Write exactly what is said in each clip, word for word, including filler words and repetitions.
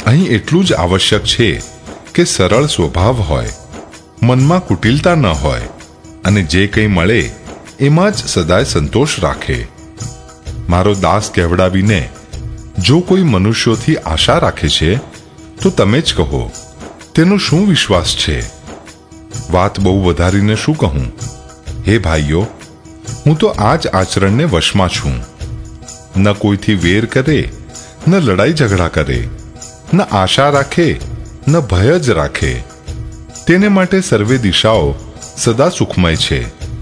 અહીં એટલું જ આવશ્યક છે કે સરળ સ્વભાવ હોય, મનમાં કુટિલતા ન હોય અને જે કંઈ મળે એમાં જ સદાય સંતોષ રાખે. મારો દાસ કહેવડાવીને જો કોઈ મનુષ્યોથી આશા રાખે છે તો તમે જ કહો, તેનો શું વિશ્વાસ છે? વાત બહુ વધારીને શું કહું? હે ભાઈઓ, હું તો આ જ આચરણને વશમાં છું. ન કોઈથી વેર કરે, ન લડાઈ ઝઘડા કરે, ન આશા રાખે, ન ભય જ રાખે. તેને માટે સર્વે દિશાઓ સદા સુખમય છે.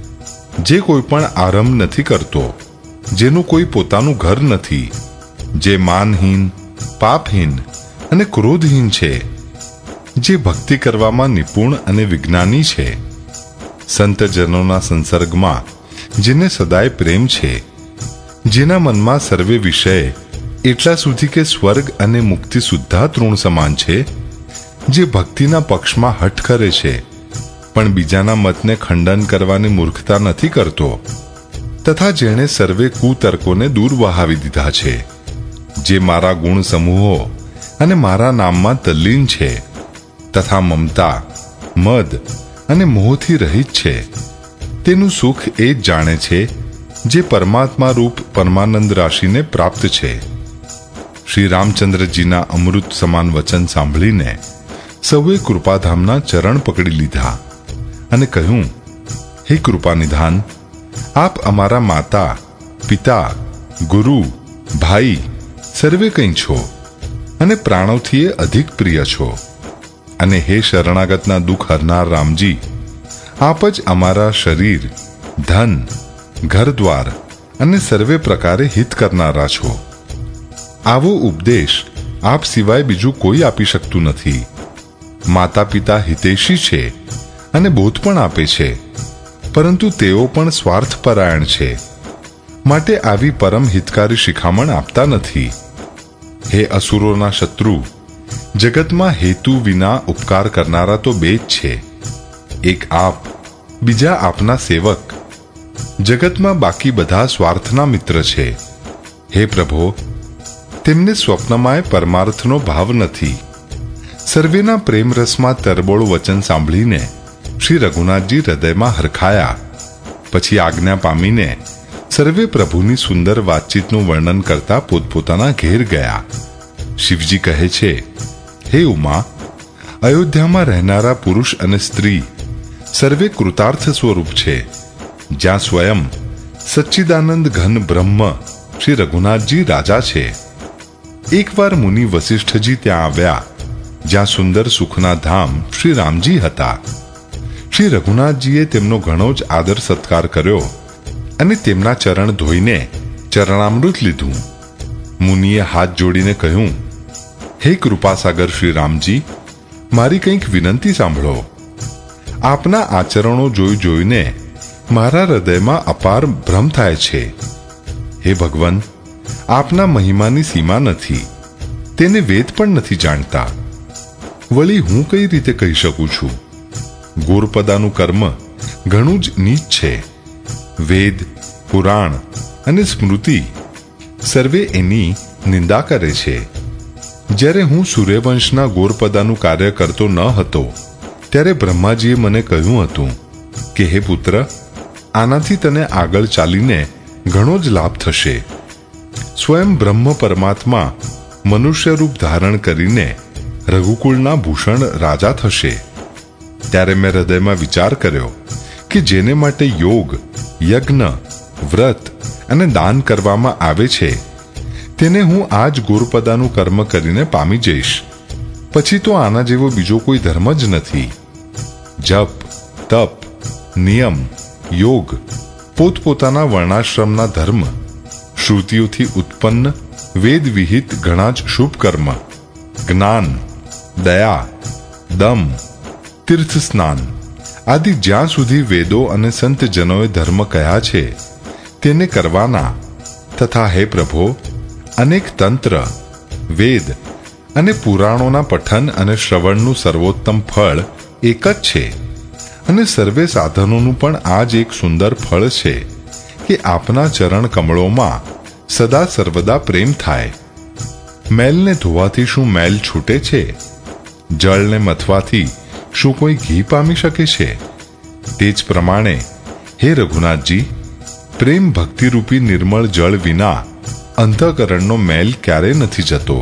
જે કોઈ પણ આરંભ નથી કરતો, જેનું કોઈ પોતાનું ઘર નથી, જે માનહીન, પાપહીન અને ક્રોધહીન છે, જે ભક્તિ કરવામાં નિપુણ અને વિજ્ઞાની છે, સંતજનોના સંસર્ગમાં જેને સદાય પ્રેમ છે, જેના મનમાં સર્વે વિષય એટલા સુધી કે સ્વર્ગ અને મુક્તિ સુદ્ધા તૃણ સમાન છે, જે ભક્તિના પક્ષમાં હઠ કરે છે પણ બીજાના મતને ખંડન કરવાની મૂર્ખતા નથી કરતો, તથા જેણે સર્વે કુતર્કોને દૂર વહાવી દીધા છે, જે મારા ગુણ સમૂહો અને મારા નામમાં તલ્લીન છે, તથા મમતા, મદ અને મોહથી રહિત છે, તેનું સુખ એ જ જાણે છે જે પરમાત્મા રૂપ પરમાનંદ રાશિને પ્રાપ્ત છે. શ્રી રામચંદ્રજીના અમૃત સમાન વચન સાંભળીને સૌએ કૃપાધામના ચરણ પકડી લીધા અને કહ્યું, હે કૃપાનિધાન, આપ અમારા માતા, પિતા, ગુરુ, ભાઈ સર્વે કંઈ છો અને પ્રાણોથી અધિક પ્રિય છો. અને હે શરણાગતના દુઃખ હરનાર રામજી, આપ જ અમારા શરીર, ધન, ઘરદ્વાર અને સર્વે પ્રકારે હિત કરનારા છો. આવો ઉપદેશ આપ સિવાય બીજું કોઈ આપી શકતું નથી. માતા પિતા હિતૈષી છે અને બોધ પણ આપે છે, પરંતુ તેઓ પણ સ્વાર્થપરાયણ છે, માટે આવી પરમ હિતકારી શિખામણ આપતા નથી. હે અસુરોના શત્રુ, જગતમાં હેતુ વિના ઉપકાર કરનારા તો બે જ છે, એક આપ, બીજા આપના સેવક. જગતમાં બાકી બધા સ્વાર્થના મિત્ર છે. હે પ્રભો, તેમને સ્વપ્નમાંય પરમાર્થનો ભાવ નથી. સર્વેના પ્રેમ રસમાં તરબોળ વચન સાંભળીને શ્રી રઘુનાથજી હૃદયમાં હરખાયા. પછી આજ્ઞા પામીને સર્વે પ્રભુની સુંદર વાતચીતનું વર્ણન કરતા પોતપોતાના ઘેર ગયા. શિવજી કહે છે, હે ઉમા, અયોધ્યામાં રહેનારા પુરુષ અને સ્ત્રી સર્વે કૃતાર્થ સ્વરૂપ છે, જ્યાં સ્વયં સચ્ચિદાનંદ ઘન બ્રહ્મ શ્રી રઘુનાથજી રાજા છે. એકવાર મુનિ વસિષ્ઠજી ત્યાં આવ્યા, જ્યાં સુંદર સુખના ધામ શ્રી રામજી હતા. શ્રી રઘુનાથજીએ તેમનો ઘણો જ આદર સત્કાર કર્યો અને તેમના ચરણ ધોઈને ચરણામૃત લીધું. મુનિએ હાથ જોડીને કહ્યું, હે કૃપાસાગર શ્રી રામજી, મારી કંઈક વિનંતી સાંભળો. આપના આચરણો જોઈ જોઈને મારા હૃદયમાં અપાર ભ્રમ થાય છે. હે ભગવાન, આપના મહિમાની સીમા નથી, તેને વેદ પણ નથી જાણતા. વળી હું કઈ રીતે કહી શકું છું? ગોરપદાનું કર્મ ઘણું જ નીચ છે. વેદ, પુરાણ અને સ્મૃતિ સર્વે એની નિંદા કરે છે. જ્યારે હું સૂર્યવંશના ગોરપદાનું કાર્ય કરતો ન હતો, ત્યારે બ્રહ્માજીએ મને કહ્યું હતું કે હે પુત્ર, આનાથી તને આગળ ચાલીને ઘણો જ લાભ થશે. સ્વયં બ્રહ્મ પરમાત્મા મનુષ્ય રૂપ ધારણ કરીને રઘુકુળના ભૂષણ રાજા થશે. ત્યારે મેં હૃદયમાં વિચાર કર્યો કે જેને માટે યોગ, યજ્ઞ, વ્રત અને દાન કરવામાં આવે છે, તેને હું આ જ ગોરપદાનું કર્મ કરીને પામી જઈશ. પછી તો આના જેવો બીજો કોઈ ધર્મ જ નથી. જપ, તપ, નિયમ, યોગ, પોતપોતાના વર્ણાશ્રમના ધર્મ, શ્રુતિઓથી ઉત્પન્ન વેદ વિહિત ઘણા જ શુભ કર્મ, જ્ઞાન, દયા, દમ, તીર્થ સ્નાન આદિ જ્યાં સુધી વેદો અને સંતજનોએ ધર્મ કહ્યા છે તેને કરવાના. તથા હે પ્રભો, અનેક તંત્ર, વેદ અને પુરાણોના પઠન અને શ્રવણનું સર્વોત્તમ ફળ એક જ છે, અને સર્વે સાધનોનું પણ આ જ એક સુંદર ફળ છે કે આપના ચરણ કમળોમાં સદા સર્વદા પ્રેમ થાય. મેલને ધોવાથી શું મેલ છૂટે છે? જળને મથવાથી શું કોઈ ઘી પામી શકે છે? તે જ પ્રમાણે હે રઘુનાથજી, પ્રેમ ભક્તિરૂપી નિર્મળ જળ વિના અંતઃકરણનો મેલ ક્યારે નથી જતો.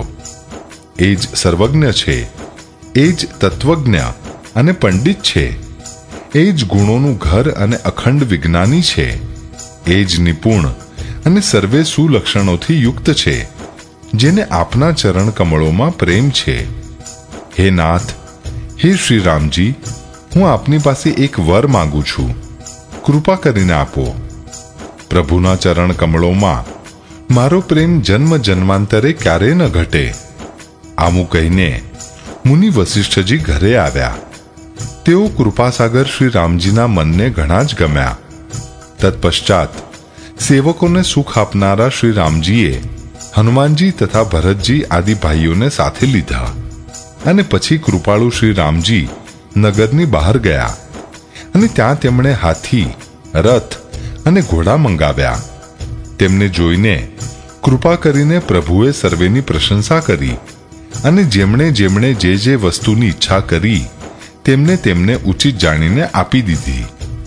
એ જ સર્વજ્ઞ છે, એ જ તત્વજ્ઞ અને પંડિત છે, એ જ ગુણોનું ઘર અને અખંડ વિજ્ઞાની છે, એ જ નિપુણ અને સર્વે સુલક્ષણોથી યુક્ત છે, જેને આપના ચરણ કમળોમાં પ્રેમ છે. હે નાથ, હે શ્રી રામજી, હું આપની પાસે એક વર માંગુ છું, કૃપા કરીને આપો. પ્રભુના ચરણ કમળોમાં મારો પ્રેમ જન્મ જન્માંતરે ક્યારે ન ઘટે. આમું કહીને મુનિ વસિષ્ઠજી ઘરે આવ્યા. તેઓ કૃપાસાગર શ્રી રામજીના મનને ઘણા જ ગમ્યા. તત્પશ્ચાત સેવકોને સુખ આપનારા શ્રી રામજીએ હનુમાનજી તથા ભરતજી આદિ ભાઈઓને સાથે લીધા અને પછી કૃપાળુ શ્રી રામજી નગરની બહાર ગયા અને ત્યાં તેમણે હાથી, રથ અને ઘોડા મંગાવ્યા. તેમને જોઈને કૃપા કરીને પ્રભુએ સર્વેની પ્રશંસા કરી અને જેમણે જેમણે જે જે વસ્તુની ઈચ્છા કરી તેમને તેમને ઉચિત જાણીને આપી દીધી.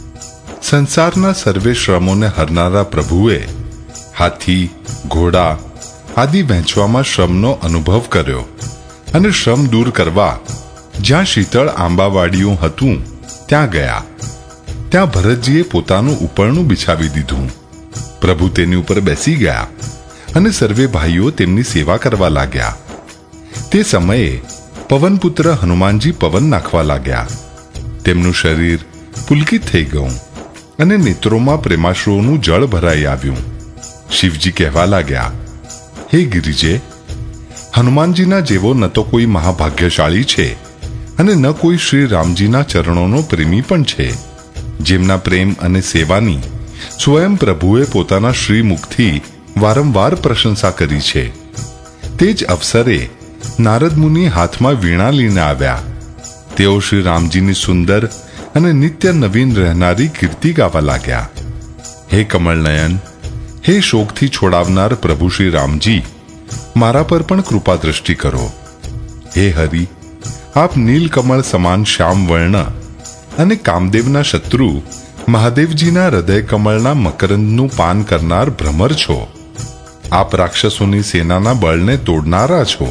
સંસારના સર્વે શ્રમોને હરનારા પ્રભુએ હાથી, ઘોડા આદિ વહેંચવામાં શ્રમનો અનુભવ કર્યો અને શ્રમ દૂર કરવા જ્યાં શીતળ આંબાવાડીયું હતું ત્યાં ગયા. ત્યાં ભરતજીએ પોતાનું ઉપરણું બિછાવી દીધું. પ્રભુ તેની ઉપર બેસી ગયા અને સર્વે ભાઈઓ તેમની સેવા કરવા લાગ્યા. તે સમયે પવનપુત્ર હનુમાનજી પવન નાખવા લાગ્યા. તેમનું શરીર પુલકિત થઈ ગયું અને નેત્રોમાં પ્રેમાશ્રુઓનું જળ ભરાઈ આવ્યું. શિવજી કહેવા લાગ્યા, હે ગિરિજે, હનુમાનજીના જેવો ન તો કોઈ મહાભાગ્યશાળી છે અને ન કોઈ શ્રી રામજીના ચરણોનો પ્રેમી પણ છે, જેમના પ્રેમ અને સેવાની સ્વયં પ્રભુએ પોતાના શ્રીમુખથી વારંવાર પ્રશંસા કરી છે. તે જ અવસરે નારદ મુનિ હાથમાં વીણા લઈને આવ્યા. તેઓ શ્રી રામજીની સુંદર અને નિત્ય નવીન રહેનારી કીર્તિ ગાવા લાગ્યા. હે કમળનયન, હે શોકથી છોડાવનાર પ્રભુ શ્રી રામજી, મારા પર પણ કૃપા દ્રષ્ટિ કરો. હે હરિ, આપ નીલકમળ સમાન શ્યામ વર્ણ અને કામદેવના શત્રુ મહાદેવજીના હૃદય કમળના મકરંદનું પાન કરનાર ભ્રમર છો. આપ રાક્ષસોની સેનાના બળને તોડનારા છો.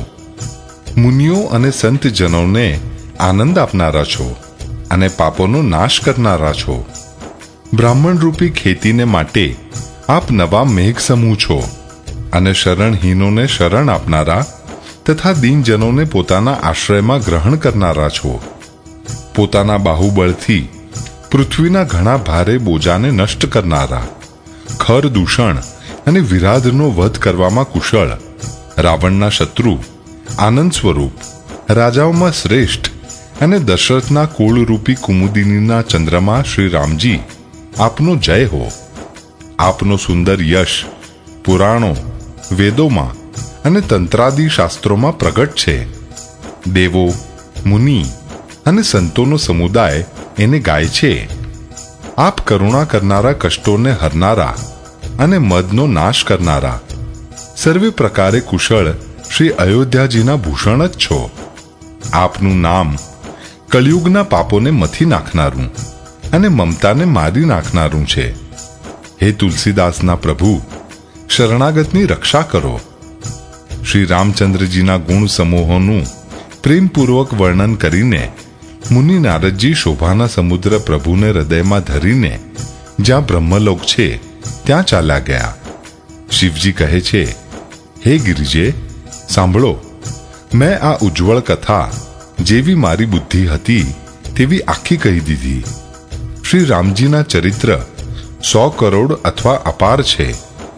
મુનિઓ અને સંતજનોને આનંદ આપનારા છો અને પાપોનો નાશ કરનારા છો. બ્રાહ્મણ રૂપી ખેતીને માટે આપ નવા મેઘ સમૂહ છો અને શરણહીનોને શરણ આપનારા તથા દીનજનોને પોતાના આશ્રયમાં ગ્રહણ કરનારા છો. પોતાના બાહુબળથી પૃથ્વીના ઘણા ભારે બોજાને નષ્ટ કરનારા, ખર દૂષણ અને વિરાધનો વધ કરવામાં કુશળ, રાવણના શત્રુ, આનંદ સ્વરૂપ, રાજાઓમાં શ્રેષ્ઠ અને દશરથના કુળરૂપી કુમુદિનીના ચંદ્રમા શ્રી રામજી, આપનો જય હો. આપનો સુંદર યશ પુરાણો, વેદોમાં અને તંત્રાદિ શાસ્ત્રોમાં પ્રગટ છે. દેવો, મુનિ અને સંતોનો સમુદાય એને ગાય છે. આપ કરુણા કરનારા, કષ્ટોને હરનારા અને મદનો નાશ કરનારા, સર્વે પ્રકારે કુશળ શ્રી અયોધ્યાજીના ભૂષણ જ છો. આપનું નામ કળિયુગના પાપોને મથી નાખનારું અને મમતાને મારી નાખનારું છે. હે તુલસીદાસના પ્રભુ, શરણાગતની રક્ષા કરો. શ્રી રામચંદ્રજીના ગુણ સમૂહોનું પ્રેમપૂર્વક વર્ણન કરીને મુનિ નારદજી શોભાના સમુદ્ર પ્રભુને હૃદયમાં ધરીને જ્યાં બ્રહ્મલોક છે ત્યાં ચાલ્યા ગયા. શિવજી કહે છે, હે ગિરિજે, સાંભળો, મેં આ ઉજ્જવળ કથા જેવી મારી બુદ્ધિ હતી તેવી આખી કહી દીધી. શ્રી રામજીના ચરિત્ર સો કરોડ અથવા અપાર છે.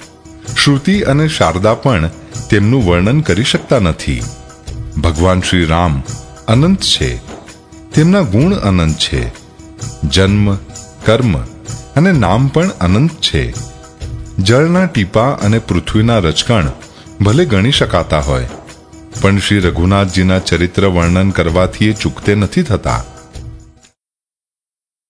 શ્રુતિ અને શારદા પણ તેમનું વર્ણન કરી શકતા નથી. ભગવાન શ્રી રામ અનંત છે, તેમના ગુણ અનંત છે. જન્મ, કર્મ અને નામ પણ અનંત છે. જળના ટીપા અને પૃથ્વીના રજકણ ભલે ગણી શકાતા હોય, પણ શ્રી રઘુનાથજીના ચરિત્ર વર્ણન કરવાથી એ ચૂકતે નથી થતા.